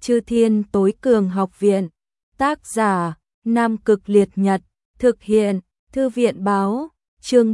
Chư Thiên Tối Cường Học Viện. Tác giả: Nam Cực Liệt Nhật. Thực hiện: Thư viện báo. Chương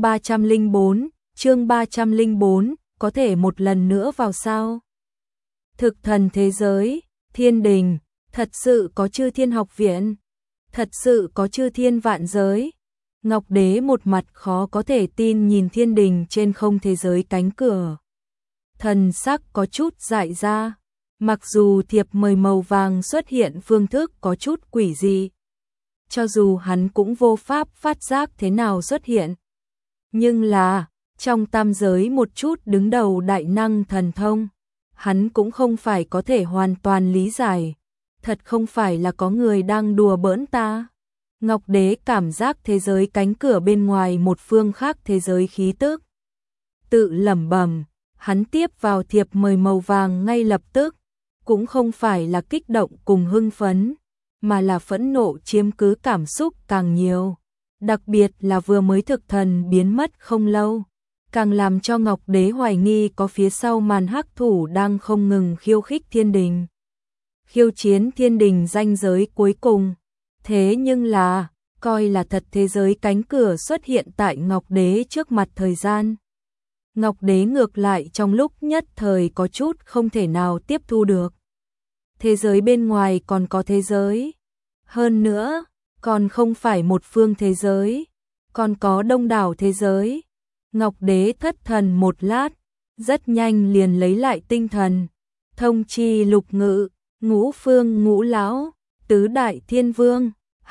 304, có thể một lần nữa vào sao? Thực thần thế giới, thiên đình, thật sự có Chư Thiên Học Viện, thật sự có chư thiên vạn giới. Ngọc Đế một mặt khó có thể tin nhìn thiên đình trên không thế giới cánh cửa. Thần sắc có chút dại ra, mặc dù thiệp mời màu vàng xuất hiện phương thức có chút quỷ dị. Cho dù hắn cũng vô pháp phát giác thế nào xuất hiện. Nhưng là, trong tam giới một chút đứng đầu đại năng thần thông, hắn cũng không phải có thể hoàn toàn lý giải. Thật không phải là có người đang đùa bỡn ta. Ngọc Đế cảm giác thế giới cánh cửa bên ngoài một phương khác thế giới khí tức. Tự lẩm bẩm, hắn tiếp vào thiệp mời màu vàng ngay lập tức, cũng không phải là kích động cùng hưng phấn, mà là phẫn nộ chiếm cứ cảm xúc càng nhiều. Đặc biệt là vừa mới thực thần biến mất không lâu, càng làm cho Ngọc Đế hoài nghi có phía sau màn hắc thủ đang không ngừng khiêu khích thiên đình. Khiêu chiến thiên đình ranh giới cuối cùng. Thế nhưng là, coi là thật thế giới cánh cửa xuất hiện tại Ngọc Đế trước mặt thời gian. Ngọc Đế ngược lại trong lúc nhất thời có chút không thể nào tiếp thu được. Thế giới bên ngoài còn có thế giới. Hơn nữa, còn không phải một phương thế giới, còn có đông đảo thế giới. Ngọc Đế thất thần một lát, rất nhanh liền lấy lại tinh thần. Thông chi lục ngự, ngũ phương ngũ lão, tứ đại thiên vương,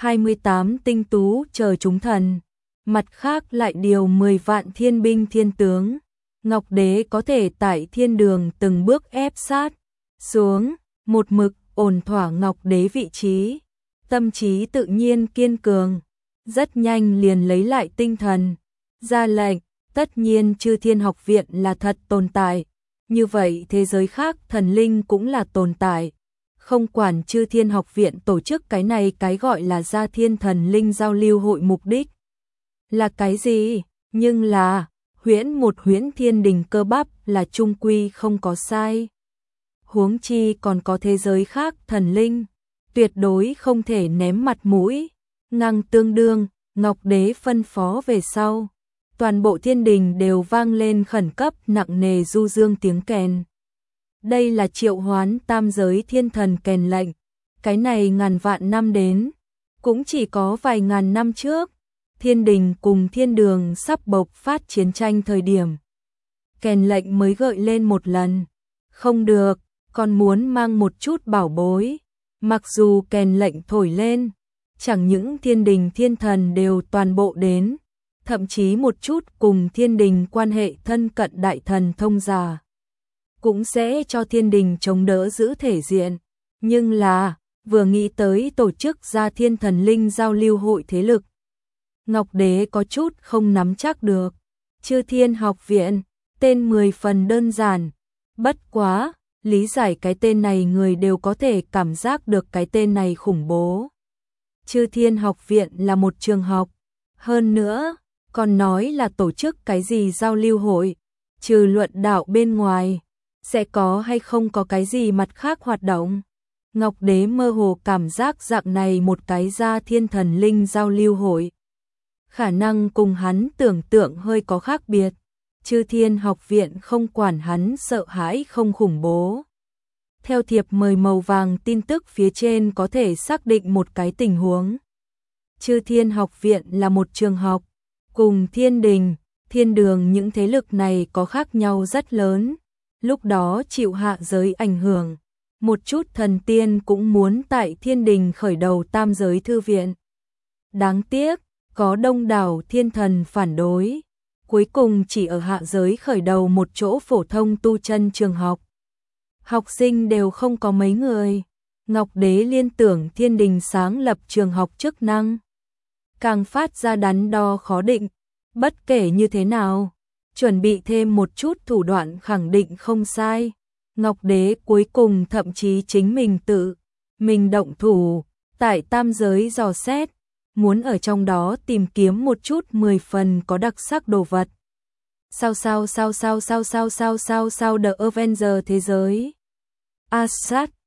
28 tinh tú chờ chúng thần. Mặt khác lại điều 10 vạn thiên binh thiên tướng. Ngọc Đế có thể tại thiên đường từng bước ép sát xuống, một mực ổn thỏa Ngọc Đế vị trí. Tâm trí tự nhiên kiên cường, rất nhanh liền lấy lại tinh thần. Ra lệnh, tất nhiên Chư Thiên Học Viện là thật tồn tại. Như vậy thế giới khác thần linh cũng là tồn tại. Không quản Chư Thiên Học Viện tổ chức cái này cái gọi là Gia Thiên Thần Linh giao lưu hội mục đích là cái gì, nhưng là huyễn thiên đình cơ bắp là trung quy không có sai. Huống chi còn có thế giới khác thần linh, tuyệt đối không thể ném mặt mũi. Ngang tương đương, Ngọc Đế phân phó về sau, toàn bộ thiên đình đều vang lên khẩn cấp nặng nề du dương tiếng kèn. Đây là triệu hoán tam giới thiên thần kèn lệnh. Cái này ngàn vạn năm đến, cũng chỉ có vài ngàn năm trước, thiên đình cùng thiên đường sắp bộc phát chiến tranh thời điểm. Kèn lệnh mới gợi lên một lần. Không được, còn muốn mang một chút bảo bối. Mặc dù kèn lệnh thổi lên, chẳng những thiên đình thiên thần đều toàn bộ đến, thậm chí một chút cùng thiên đình quan hệ thân cận đại thần thông giả cũng sẽ cho thiên đình chống đỡ giữ thể diện. Nhưng là, vừa nghĩ tới tổ chức Gia Thiên Thần Linh giao lưu hội thế lực, Ngọc Đế có chút không nắm chắc được. Chư Thiên Học Viện, tên 10 phần đơn giản, bất quá, lý giải cái tên này người đều có thể cảm giác được cái tên này khủng bố. Chư Thiên Học Viện là một trường học, hơn nữa, còn nói là tổ chức cái gì giao lưu hội, trừ luận đạo bên ngoài, sẽ có hay không có cái gì mặt khác hoạt động. Ngọc Đế mơ hồ cảm giác dạng này một cái Gia Thiên Thần Linh giao lưu hội, khả năng cùng hắn tưởng tượng hơi có khác biệt. Chư Thiên Học Viện không quản hắn sợ hãi không khủng bố. Theo thiệp mời màu vàng tin tức phía trên có thể xác định một cái tình huống. Chư Thiên Học Viện là một trường học, cùng thiên đình, thiên đường những thế lực này có khác nhau rất lớn. Lúc đó chịu hạ giới ảnh hưởng, một chút thần tiên cũng muốn tại thiên đình khởi đầu tam giới thư viện. Đáng tiếc, có đông đảo thiên thần phản đối, cuối cùng chỉ ở hạ giới khởi đầu một chỗ phổ thông tu chân trường học. Học sinh đều không có mấy người. Ngọc Đế liên tưởng thiên đình sáng lập trường học chức năng, càng phát ra đắn đo khó định. Bất kể như thế nào, chuẩn bị thêm một chút thủ đoạn khẳng định không sai. Ngọc Đế cuối cùng thậm chí chính mình tự mình động thủ, tại tam giới dò xét, muốn ở trong đó tìm kiếm một chút 10 phần có đặc sắc đồ vật. Sao The Avenger thế giới. Asgard,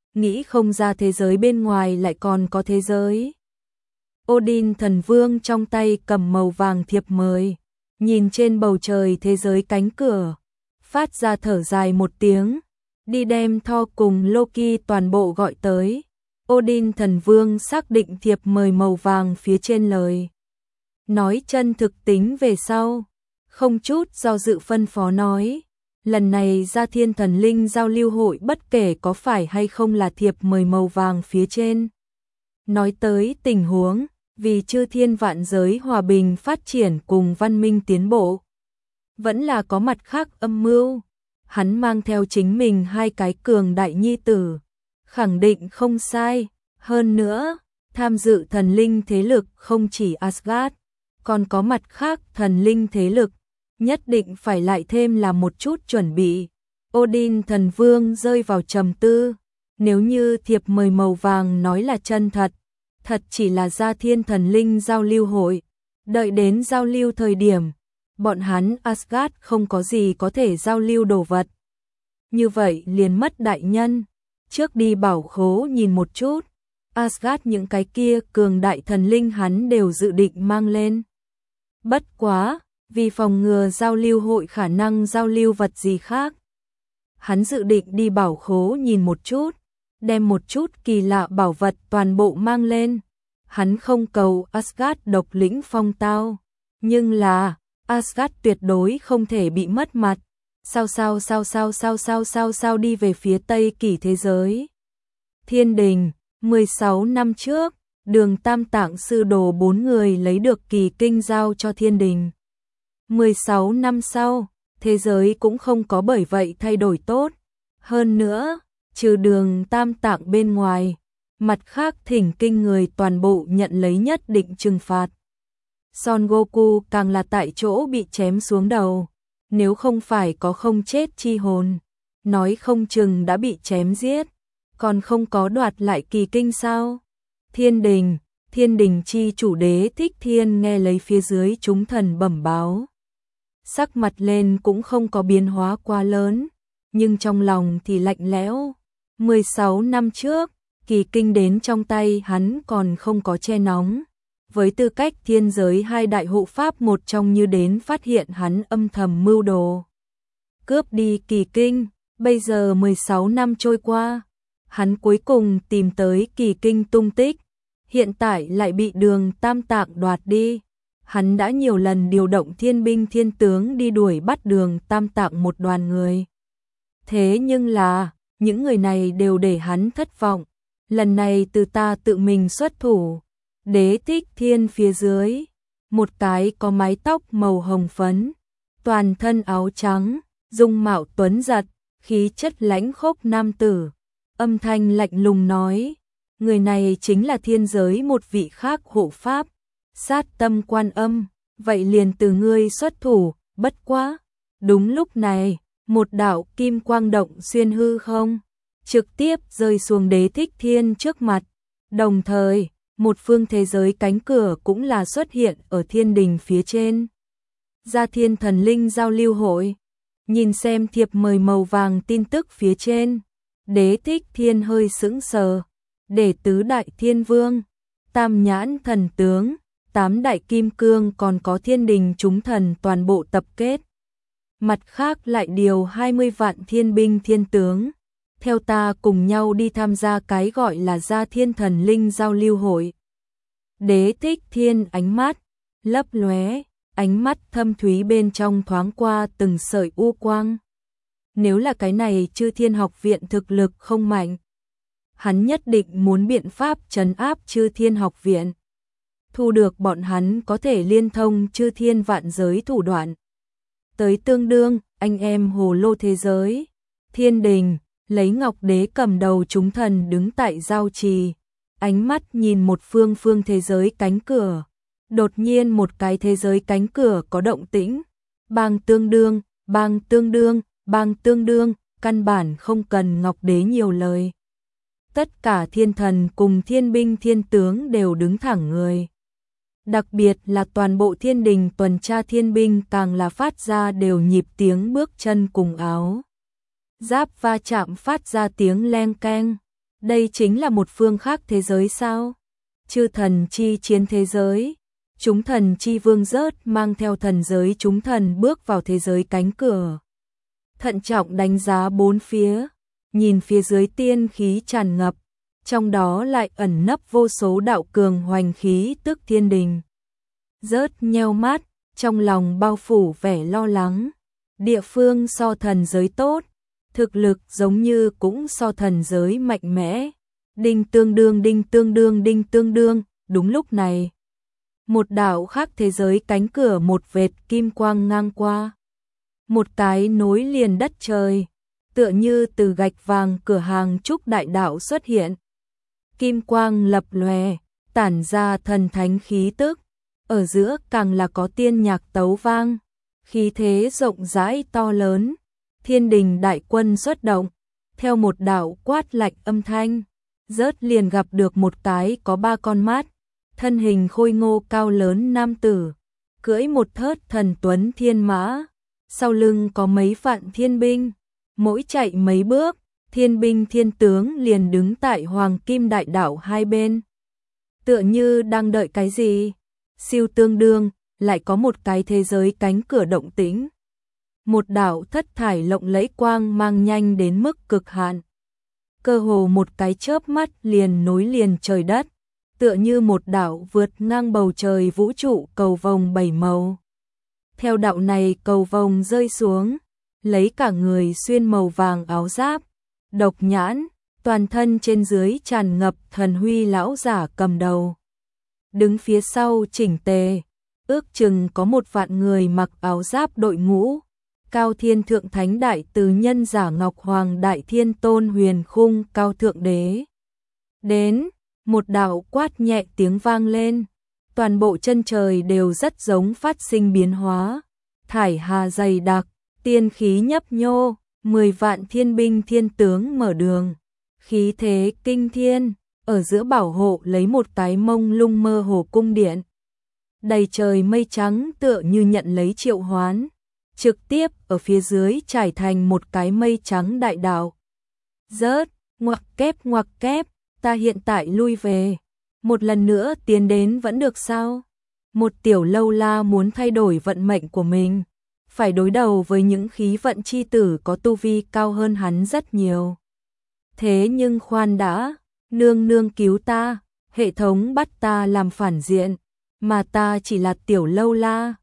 nghĩ không ra thế giới bên ngoài lại còn có thế giới. Odin thần vương trong tay cầm màu vàng thiệp mời, nhìn trên bầu trời thế giới cánh cửa, phát ra thở dài một tiếng, đi đem Thor cùng Loki toàn bộ gọi tới. Odin thần vương xác định thiệp mời màu vàng phía trên lời nói chân thực tính về sau, không chút do dự phân phó nói, lần này ra Thiên Thần Linh giao lưu hội bất kể có phải hay không là thiệp mời màu vàng phía trên nói tới tình huống, vì chư thiên vạn giới hòa bình phát triển cùng văn minh tiến bộ, vẫn là có mặt khác âm mưu. Hắn mang theo chính mình 2 cái cường đại nhi tử, khẳng định không sai. Hơn nữa, tham dự thần linh thế lực không chỉ Asgard, còn có mặt khác thần linh thế lực, nhất định phải lại thêm là một chút chuẩn bị. Odin thần vương rơi vào trầm tư, nếu như thiệp mời màu vàng nói là chân thật, thật chỉ là ra Thiên Thần Linh giao lưu hội, đợi đến giao lưu thời điểm, bọn hắn Asgard không có gì có thể giao lưu đồ vật. Như vậy liền mất đại nhân, trước đi bảo khố nhìn một chút, Asgard những cái kia cường đại thần linh hắn đều dự định mang lên. Bất quá, vì phòng ngừa giao lưu hội khả năng giao lưu vật gì khác, hắn dự định đi bảo khố nhìn một chút, đem một chút kỳ lạ bảo vật toàn bộ mang lên. Hắn không cầu Asgard độc lĩnh phong tao, nhưng là Asgard tuyệt đối không thể bị mất mặt. Sao đi về phía Tây Kỷ thế giới. Thiên đình, 16 năm trước, Đường Tam Tạng sư đồ 4 người lấy được kỳ kinh giao cho thiên đình. 16 năm sau, thế giới cũng không có bởi vậy thay đổi tốt. Hơn nữa, trừ Đường Tam Tạng bên ngoài, mặt khác thỉnh kinh người toàn bộ nhận lấy nhất định trừng phạt. Son Goku càng là tại chỗ bị chém xuống đầu, nếu không phải có không chết chi hồn, nói không chừng đã bị chém giết, còn không có đoạt lại kỳ kinh sao. Thiên đình chi chủ đế Thích Thiên nghe lấy phía dưới chúng thần bẩm báo, sắc mặt lên cũng không có biến hóa quá lớn, nhưng trong lòng thì lạnh lẽo. 16 năm trước, kỳ kinh đến trong tay hắn còn không có che nóng. Với tư cách thiên giới 2 đại hộ pháp một trong như đến phát hiện hắn âm thầm mưu đồ cướp đi kỳ kinh, bây giờ 16 năm trôi qua, hắn cuối cùng tìm tới kỳ kinh tung tích, hiện tại lại bị Đường Tam Tạng đoạt đi. Hắn đã nhiều lần điều động thiên binh thiên tướng đi đuổi bắt Đường Tam Tạng một đoàn người. Thế nhưng là, những người này đều để hắn thất vọng, lần này từ ta tự mình xuất thủ. Đế Thích Thiên phía dưới, một cái có mái tóc màu hồng phấn, toàn thân áo trắng, dung mạo tuấn giật, khí chất lãnh khốc nam tử, âm thanh lạnh lùng nói, người này chính là thiên giới một vị khác hộ pháp, Sát Tâm Quan Âm, vậy liền từ ngươi xuất thủ. Bất quá, đúng lúc này, một đạo kim quang động xuyên hư không, trực tiếp rơi xuống Đế Thích Thiên trước mặt, đồng thời một phương thế giới cánh cửa cũng là xuất hiện ở thiên đình phía trên. Ra Thiên Thần Linh giao lưu hội, nhìn xem thiệp mời màu vàng tin tức phía trên, Đế Thích Thiên hơi sững sờ, để tứ đại thiên vương, tam nhãn thần tướng, 8 đại kim cương còn có thiên đình chúng thần toàn bộ tập kết. Mặt khác lại điều 20 vạn thiên binh thiên tướng, theo ta cùng nhau đi tham gia cái gọi là Ra Thiên Thần Linh giao lưu hội. Đế Thích Thiên ánh mắt lấp lóe, ánh mắt thâm thúy bên trong thoáng qua từng sợi u quang. Nếu là cái này Chư Thiên Học Viện thực lực không mạnh, hắn nhất định muốn biện pháp trấn áp Chư Thiên Học Viện, thu được bọn hắn có thể liên thông chư thiên vạn giới thủ đoạn. Tới tương đương, anh em hồ lô thế giới, thiên đình, lấy Ngọc Đế cầm đầu chúng thần đứng tại giao trì, ánh mắt nhìn một phương thế giới cánh cửa. Đột nhiên một cái thế giới cánh cửa có động tĩnh, bang tương đương, căn bản không cần Ngọc Đế nhiều lời. Tất cả thiên thần cùng thiên binh thiên tướng đều đứng thẳng người. Đặc biệt là toàn bộ thiên đình tuần tra thiên binh càng là phát ra đều nhịp tiếng bước chân cùng áo giáp va chạm phát ra tiếng leng keng. Đây chính là một phương khác thế giới sao? Chư thần chi chiến thế giới. Chúng thần chi vương rớt mang theo thần giới chúng thần bước vào thế giới cánh cửa. Thận trọng đánh giá bốn phía, nhìn phía dưới tiên khí tràn ngập, trong đó lại ẩn nấp vô số đạo cường hoành khí tức thiên đình. Rớt nheo mắt, trong lòng bao phủ vẻ lo lắng. Địa phương so thần giới tốt, thực lực giống như cũng so thần giới mạnh mẽ. Đinh tương đương đinh tương đương đinh tương đương, đúng lúc này. Một đạo khác thế giới cánh cửa một vệt kim quang ngang qua. Một cái nối liền đất trời, tựa như từ gạch vàng cửa hàng trúc đại đạo xuất hiện. Kim quang lập lòe, tản ra thần thánh khí tức, ở giữa càng là có tiên nhạc tấu vang, khí thế rộng rãi to lớn, thiên đình đại quân xuất động, theo một đạo quát lạnh âm thanh, rớt liền gặp được một cái có ba con mắt, thân hình khôi ngô cao lớn nam tử, cưỡi một thớt thần tuấn thiên mã, sau lưng có mấy vạn thiên binh, mỗi chạy mấy bước, thiên binh thiên tướng liền đứng tại hoàng kim đại đảo hai bên. Tựa như đang đợi cái gì, siêu tương đương, lại có một cái thế giới cánh cửa động tĩnh. Một đạo thất thải lộng lẫy quang mang nhanh đến mức cực hạn. Cơ hồ một cái chớp mắt liền nối liền trời đất, tựa như một đạo vượt ngang bầu trời vũ trụ cầu vồng bảy màu. Theo đạo này cầu vồng rơi xuống, lấy cả người xuyên màu vàng áo giáp, độc nhãn, toàn thân trên dưới tràn ngập thần huy lão giả cầm đầu. Đứng phía sau chỉnh tề, ước chừng có một vạn người mặc áo giáp đội ngũ. Cao Thiên Thượng Thánh Đại Từ Nhân Giả Ngọc Hoàng Đại Thiên Tôn Huyền Khung Cao Thượng Đế. Đến, một đạo quát nhẹ tiếng vang lên, toàn bộ chân trời đều rất giống phát sinh biến hóa, thải hà dày đặc, tiên khí nhấp nhô, 10 vạn thiên binh thiên tướng mở đường, khí thế kinh thiên, ở giữa bảo hộ lấy một cái mông lung mơ hồ cung điện. Đầy trời mây trắng tựa như nhận lấy triệu hoán, trực tiếp ở phía dưới trải thành một cái mây trắng đại đạo. Rớt, ngoặc kép, ta hiện tại lui về, một lần nữa tiến đến vẫn được sao? Một tiểu lâu la muốn thay đổi vận mệnh của mình, phải đối đầu với những khí vận chi tử có tu vi cao hơn hắn rất nhiều. Thế nhưng khoan đã, nương nương cứu ta, hệ thống bắt ta làm phản diện, mà ta chỉ là tiểu lâu la,